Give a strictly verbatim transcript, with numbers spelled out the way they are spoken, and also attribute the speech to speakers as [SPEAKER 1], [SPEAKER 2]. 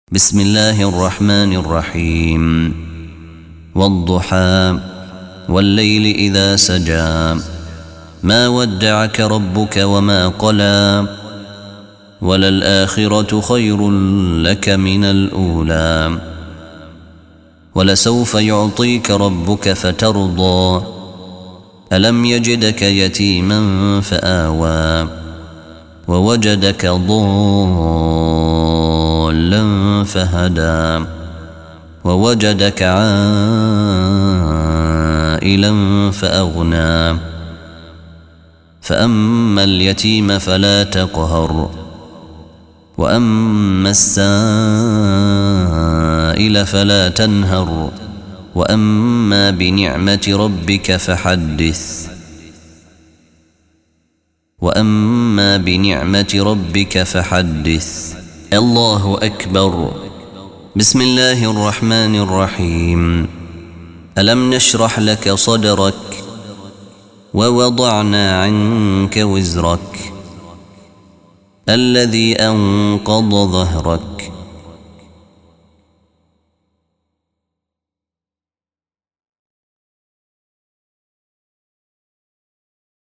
[SPEAKER 1] بسم الله الرحمن الرحيم والضحى والليل إذا سجى ما ودعك ربك وما قلى وللآخرة خير لك من الأولى ولسوف يعطيك ربك فترضى ألم يجدك يتيما فآوى ووجدك ضالا فهدى ووجدك عائلا فأغنى فأما اليتيم فلا تقهر وأما السائل فلا تنهر وأما بنعمة ربك فحدث وأما بنعمة ربك فحدث الله أكبر. بسم الله الرحمن الرحيم ألم نشرح لك صدرك ووضعنا عنك وزرك الذي أنقض ظهرك